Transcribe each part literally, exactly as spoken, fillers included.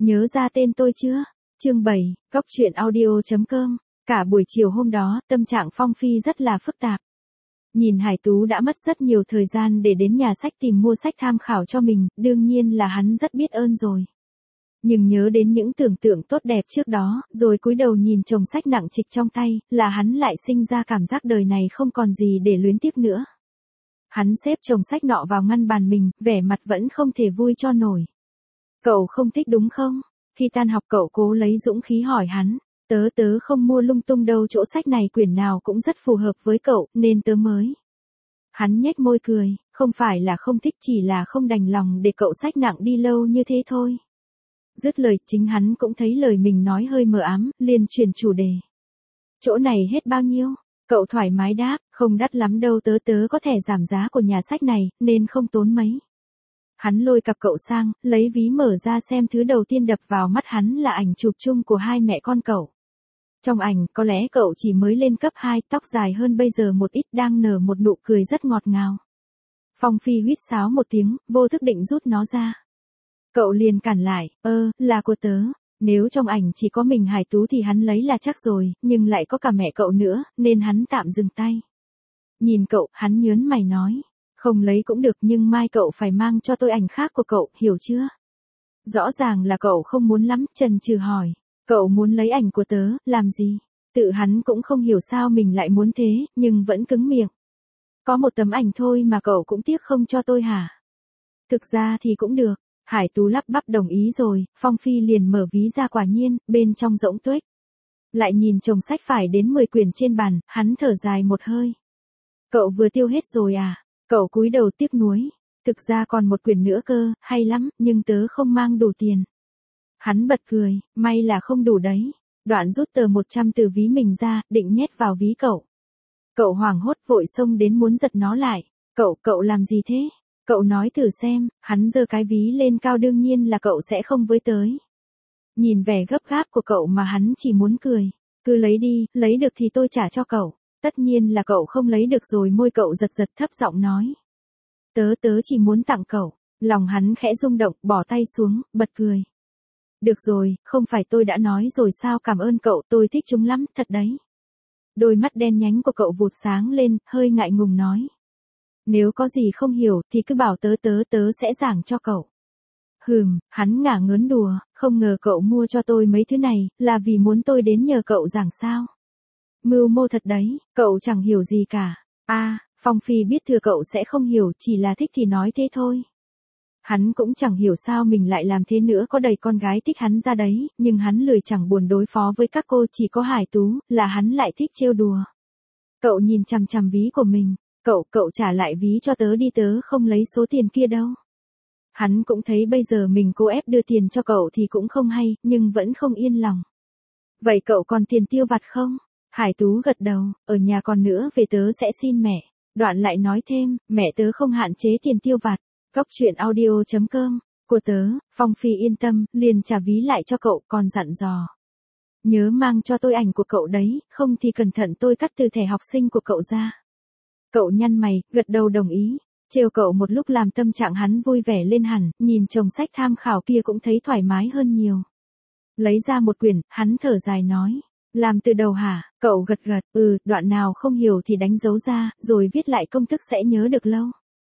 Nhớ ra tên tôi chưa? Chương bảy, Góc truyện audio chấm com. Cả buổi chiều hôm đó, tâm trạng Phong Phi rất là phức tạp. Nhìn Hải Tú đã mất rất nhiều thời gian để đến nhà sách tìm mua sách tham khảo cho mình, đương nhiên là hắn rất biết ơn rồi. Nhưng nhớ đến những tưởng tượng tốt đẹp trước đó, rồi cúi đầu nhìn chồng sách nặng trịch trong tay, là hắn lại sinh ra cảm giác đời này không còn gì để luyến tiếc nữa. Hắn xếp chồng sách nọ vào ngăn bàn mình, vẻ mặt vẫn không thể vui cho nổi. Cậu không thích đúng không? Khi tan học cậu cố lấy dũng khí hỏi hắn. Tớ tớ không mua lung tung đâu, chỗ sách này quyển nào cũng rất phù hợp với cậu, nên tớ mới. Hắn nhếch môi cười, không phải là không thích, chỉ là không đành lòng để cậu sách nặng đi lâu như thế thôi. Dứt lời, chính hắn cũng thấy lời mình nói hơi mờ ám, liền chuyển chủ đề. Chỗ này hết bao nhiêu? Cậu thoải mái đáp, không đắt lắm đâu, tớ tớ có thẻ giảm giá của nhà sách này, nên không tốn mấy. Hắn lôi cặp cậu sang, lấy ví mở ra xem, thứ đầu tiên đập vào mắt hắn là ảnh chụp chung của hai mẹ con cậu. Trong ảnh, có lẽ cậu chỉ mới lên cấp hai, tóc dài hơn bây giờ một ít, đang nở một nụ cười rất ngọt ngào. Phong Phi huýt sáo một tiếng, vô thức định rút nó ra. Cậu liền cản lại, ơ, là của tớ. Nếu trong ảnh chỉ có mình Hải Tú thì hắn lấy là chắc rồi, nhưng lại có cả mẹ cậu nữa, nên hắn tạm dừng tay. Nhìn cậu, hắn nhớn mày nói. Không lấy cũng được, nhưng mai cậu phải mang cho tôi ảnh khác của cậu, hiểu chưa? Rõ ràng là cậu không muốn lắm, chần chừ hỏi. Cậu muốn lấy ảnh của tớ, làm gì? Tự hắn cũng không hiểu sao mình lại muốn thế, nhưng vẫn cứng miệng. Có một tấm ảnh thôi mà cậu cũng tiếc không cho tôi hả? Thực ra thì cũng được. Hải Tú lắp bắp đồng ý rồi, Phong Phi liền mở ví ra, quả nhiên, bên trong rỗng tuếch. Lại nhìn chồng sách phải đến mười quyển trên bàn, hắn thở dài một hơi. Cậu vừa tiêu hết rồi à? Cậu cúi đầu tiếc nuối. Thực ra còn một quyển nữa cơ, hay lắm, nhưng tớ không mang đủ tiền. Hắn bật cười, may là không đủ đấy. Đoạn rút tờ một trăm từ ví mình ra, định nhét vào ví cậu. Cậu hoảng hốt vội xông đến muốn giật nó lại. Cậu, cậu làm gì thế? Cậu nói thử xem. Hắn giơ cái ví lên cao, đương nhiên là cậu sẽ không với tới. Nhìn vẻ gấp gáp của cậu mà hắn chỉ muốn cười. Cứ lấy đi, lấy được thì tôi trả cho cậu. Tất nhiên là cậu không lấy được rồi, môi cậu giật giật thấp giọng nói. Tớ tớ chỉ muốn tặng cậu. Lòng hắn khẽ rung động, bỏ tay xuống, bật cười. Được rồi, không phải tôi đã nói rồi sao, cảm ơn cậu, tôi thích chúng lắm, thật đấy. Đôi mắt đen nhánh của cậu vụt sáng lên, hơi ngại ngùng nói. Nếu có gì không hiểu thì cứ bảo tớ tớ tớ sẽ giảng cho cậu. Hừm, hắn ngả ngớn đùa, không ngờ cậu mua cho tôi mấy thứ này, là vì muốn tôi đến nhờ cậu giảng sao. Mưu mô thật đấy, cậu chẳng hiểu gì cả. A, à, Phong Phi biết thừa cậu sẽ không hiểu, chỉ là thích thì nói thế thôi. Hắn cũng chẳng hiểu sao mình lại làm thế nữa, có đầy con gái thích hắn ra đấy, nhưng hắn lười chẳng buồn đối phó với các cô, chỉ có Hải Tú, là hắn lại thích trêu đùa. Cậu nhìn chằm chằm ví của mình, cậu, cậu trả lại ví cho tớ đi, tớ không lấy số tiền kia đâu. Hắn cũng thấy bây giờ mình cố ép đưa tiền cho cậu thì cũng không hay, nhưng vẫn không yên lòng. Vậy cậu còn tiền tiêu vặt không? Hải Tú gật đầu, ở nhà còn nữa, về tớ sẽ xin mẹ. Đoạn lại nói thêm, mẹ tớ không hạn chế tiền tiêu vặt. Góc truyện audio chấm com, của tớ. Phong Phi yên tâm, liền trả ví lại cho cậu, còn dặn dò. Nhớ mang cho tôi ảnh của cậu đấy, không thì cẩn thận tôi cắt từ thẻ học sinh của cậu ra. Cậu nhăn mày, gật đầu đồng ý. Trêu cậu một lúc làm tâm trạng hắn vui vẻ lên hẳn, nhìn chồng sách tham khảo kia cũng thấy thoải mái hơn nhiều. Lấy ra một quyển, hắn thở dài nói. Làm từ đầu hả? Cậu gật gật, ừ, đoạn nào không hiểu thì đánh dấu ra, rồi viết lại công thức sẽ nhớ được lâu.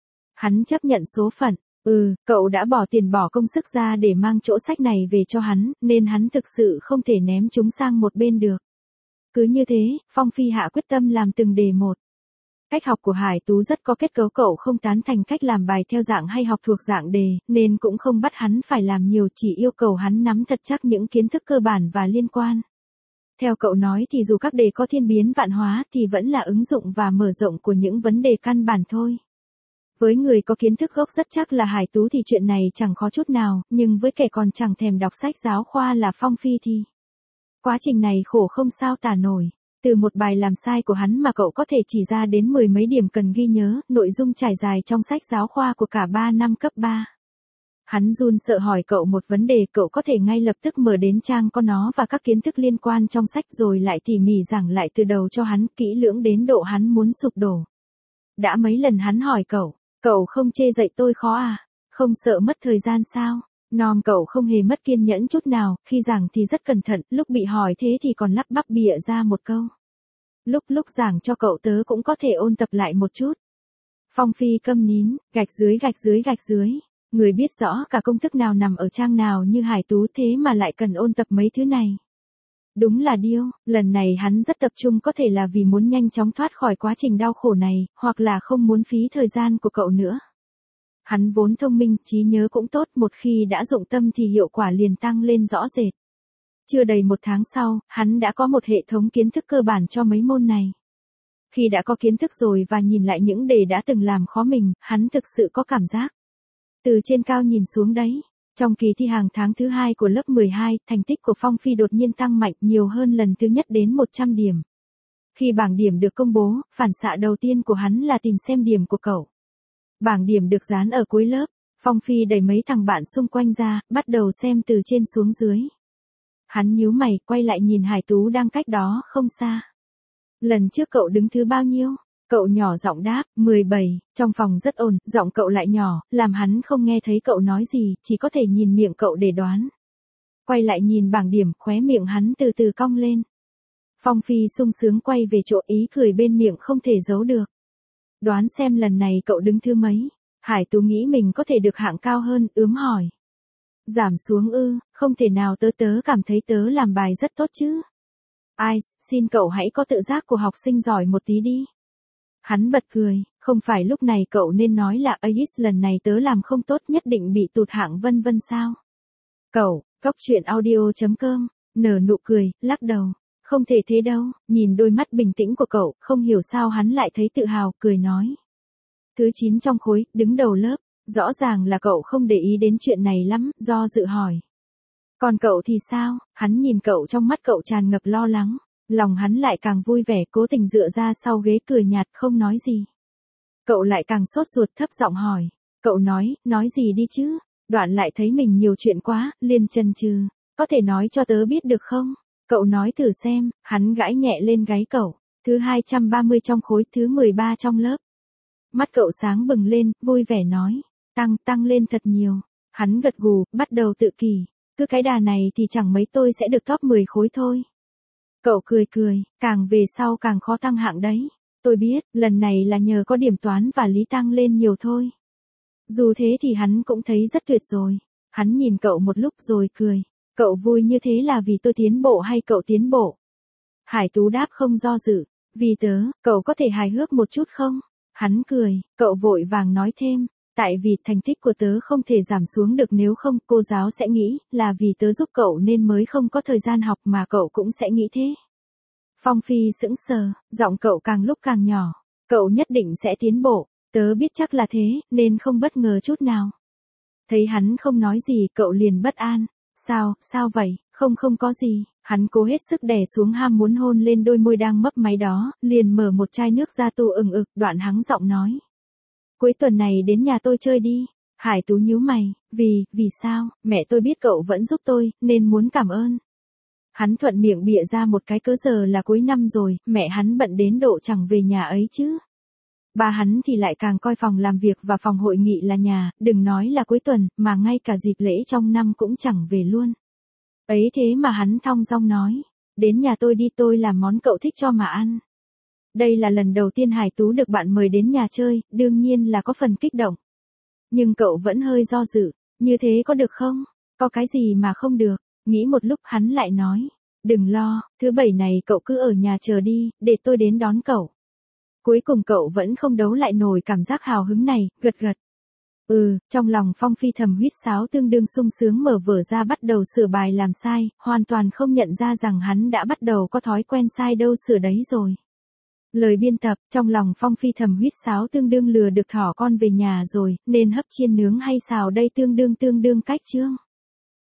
Hắn chấp nhận số phận, ừ, cậu đã bỏ tiền bỏ công sức ra để mang chỗ sách này về cho hắn, nên hắn thực sự không thể ném chúng sang một bên được. Cứ như thế, Phong Phi hạ quyết tâm làm từng đề một. Cách học của Hải Tú rất có kết cấu, cậu không tán thành cách làm bài theo dạng hay học thuộc dạng đề, nên cũng không bắt hắn phải làm nhiều, chỉ yêu cầu hắn nắm thật chắc những kiến thức cơ bản và liên quan. Theo cậu nói thì dù các đề có thiên biến vạn hóa thì vẫn là ứng dụng và mở rộng của những vấn đề căn bản thôi. Với người có kiến thức gốc rất chắc là Hải Tú thì chuyện này chẳng khó chút nào, nhưng với kẻ còn chẳng thèm đọc sách giáo khoa là Phong Phi thì... Quá trình này khổ không sao tả nổi. Từ một bài làm sai của hắn mà cậu có thể chỉ ra đến mười mấy điểm cần ghi nhớ, nội dung trải dài trong sách giáo khoa của cả ba năm cấp ba. Hắn run sợ hỏi cậu một vấn đề, cậu có thể ngay lập tức mở đến trang có nó và các kiến thức liên quan trong sách, rồi lại tỉ mỉ giảng lại từ đầu cho hắn, kỹ lưỡng đến độ hắn muốn sụp đổ. Đã mấy lần hắn hỏi cậu, cậu không chê dạy tôi khó à? Không sợ mất thời gian sao? Nom cậu không hề mất kiên nhẫn chút nào, khi giảng thì rất cẩn thận, lúc bị hỏi thế thì còn lắp bắp bịa ra một câu. Lúc lúc giảng cho cậu tớ cũng có thể ôn tập lại một chút. Phong Phi câm nín, gạch dưới gạch dưới gạch dưới. Người biết rõ cả công thức nào nằm ở trang nào như Hải Tú thế mà lại cần ôn tập mấy thứ này. Đúng là điêu, lần này hắn rất tập trung, có thể là vì muốn nhanh chóng thoát khỏi quá trình đau khổ này, hoặc là không muốn phí thời gian của cậu nữa. Hắn vốn thông minh, trí nhớ cũng tốt, một khi đã dụng tâm thì hiệu quả liền tăng lên rõ rệt. Chưa đầy một tháng sau, hắn đã có một hệ thống kiến thức cơ bản cho mấy môn này. Khi đã có kiến thức rồi và nhìn lại những đề đã từng làm khó mình, hắn thực sự có cảm giác. Từ trên cao nhìn xuống đấy. Trong kỳ thi hàng tháng thứ hai của lớp mười hai, thành tích của Phong Phi đột nhiên tăng mạnh, nhiều hơn lần thứ nhất đến một trăm điểm. Khi bảng điểm được công bố, phản xạ đầu tiên của hắn là tìm xem điểm của cậu. Bảng điểm được dán ở cuối lớp, Phong Phi đẩy mấy thằng bạn xung quanh ra, bắt đầu xem từ trên xuống dưới. Hắn nhíu mày, quay lại nhìn Hải Tú đang cách đó không xa. Lần trước cậu đứng thứ bao nhiêu? Cậu nhỏ giọng đáp, mười bảy, trong phòng rất ồn, giọng cậu lại nhỏ, làm hắn không nghe thấy cậu nói gì, chỉ có thể nhìn miệng cậu để đoán. Quay lại nhìn bảng điểm, khóe miệng hắn từ từ cong lên. Phong Phi sung sướng quay về chỗ, ý cười bên miệng không thể giấu được. Đoán xem lần này cậu đứng thứ mấy? Hải Tú nghĩ mình có thể được hạng cao hơn, ướm hỏi. Giảm xuống ư, không thể nào, tớ tớ cảm thấy tớ làm bài rất tốt chứ. Ai, xin cậu hãy có tự giác của học sinh giỏi một tí đi. Hắn bật cười, không phải lúc này cậu nên nói là ấy lần này tớ làm không tốt nhất định bị tụt hạng vân vân sao? Cậu, Cóc Truyện Audio chấm com, nở nụ cười, lắc đầu. Không thể thế đâu, nhìn đôi mắt bình tĩnh của cậu, không hiểu sao hắn lại thấy tự hào, cười nói. Thứ chín trong khối, đứng đầu lớp, rõ ràng là cậu không để ý đến chuyện này lắm, do dự hỏi. Còn cậu thì sao? Hắn nhìn cậu, trong mắt cậu tràn ngập lo lắng. Lòng hắn lại càng vui vẻ, cố tình dựa ra sau ghế cười nhạt, không nói gì. Cậu lại càng sốt ruột, thấp giọng hỏi. Cậu nói, nói gì đi chứ? Đoạn lại thấy mình nhiều chuyện quá, liền chần chừ. Có thể nói cho tớ biết được không? Cậu nói thử xem. Hắn gãi nhẹ lên gáy cậu. Thứ hai trăm ba mươi trong khối, thứ mười ba trong lớp. Mắt cậu sáng bừng lên, vui vẻ nói. Tăng, tăng lên thật nhiều. Hắn gật gù, bắt đầu tự kỷ. Cứ cái đà này thì chẳng mấy tôi sẽ được top mười khối thôi. Cậu cười cười, càng về sau càng khó tăng hạng đấy. Tôi biết, lần này là nhờ có điểm toán và lý tăng lên nhiều thôi. Dù thế thì hắn cũng thấy rất tuyệt rồi. Hắn nhìn cậu một lúc rồi cười. Cậu vui như thế là vì tôi tiến bộ hay cậu tiến bộ? Hải Tú đáp không do dự. Vì tớ, cậu có thể hài hước một chút không? Hắn cười, cậu vội vàng nói thêm. Tại vì thành tích của tớ không thể giảm xuống được, nếu không cô giáo sẽ nghĩ là vì tớ giúp cậu nên mới không có thời gian học, mà cậu cũng sẽ nghĩ thế. Phong Phi sững sờ, giọng cậu càng lúc càng nhỏ. Cậu nhất định sẽ tiến bộ, tớ biết chắc là thế, nên không bất ngờ chút nào. Thấy hắn không nói gì, cậu liền bất an. Sao, sao vậy? Không không có gì. Hắn cố hết sức đè xuống ham muốn hôn lên đôi môi đang mấp máy đó, liền mở một chai nước ra tu ừng ực, đoạn hắng giọng nói. Cuối tuần này đến nhà tôi chơi đi. Hải Tú nhíu mày, vì, vì sao? Mẹ tôi biết cậu vẫn giúp tôi, nên muốn cảm ơn. Hắn thuận miệng bịa ra một cái cớ, giờ là cuối năm rồi, mẹ hắn bận đến độ chẳng về nhà ấy chứ. Ba hắn thì lại càng coi phòng làm việc và phòng hội nghị là nhà, đừng nói là cuối tuần, mà ngay cả dịp lễ trong năm cũng chẳng về luôn. Ấy thế mà hắn thong dong nói, đến nhà tôi đi, tôi làm món cậu thích cho mà ăn. Đây là lần đầu tiên Hải Tú được bạn mời đến nhà chơi, đương nhiên là có phần kích động. Nhưng cậu vẫn hơi do dự, như thế có được không? Có cái gì mà không được? Nghĩ một lúc hắn lại nói, đừng lo, thứ bảy này cậu cứ ở nhà chờ đi, để tôi đến đón cậu. Cuối cùng cậu vẫn không đấu lại nổi cảm giác hào hứng này, gật gật. Ừ, trong lòng Phong Phi thầm huýt sáo, tương đương sung sướng, mở vở ra bắt đầu sửa bài làm sai, hoàn toàn không nhận ra rằng hắn đã bắt đầu có thói quen sai đâu sửa đấy rồi. Lời biên tập, trong lòng Phong Phi thầm huýt sáo, tương đương lừa được thỏ con về nhà rồi, nên hấp chiên nướng hay xào đây tương đương tương đương cách chương.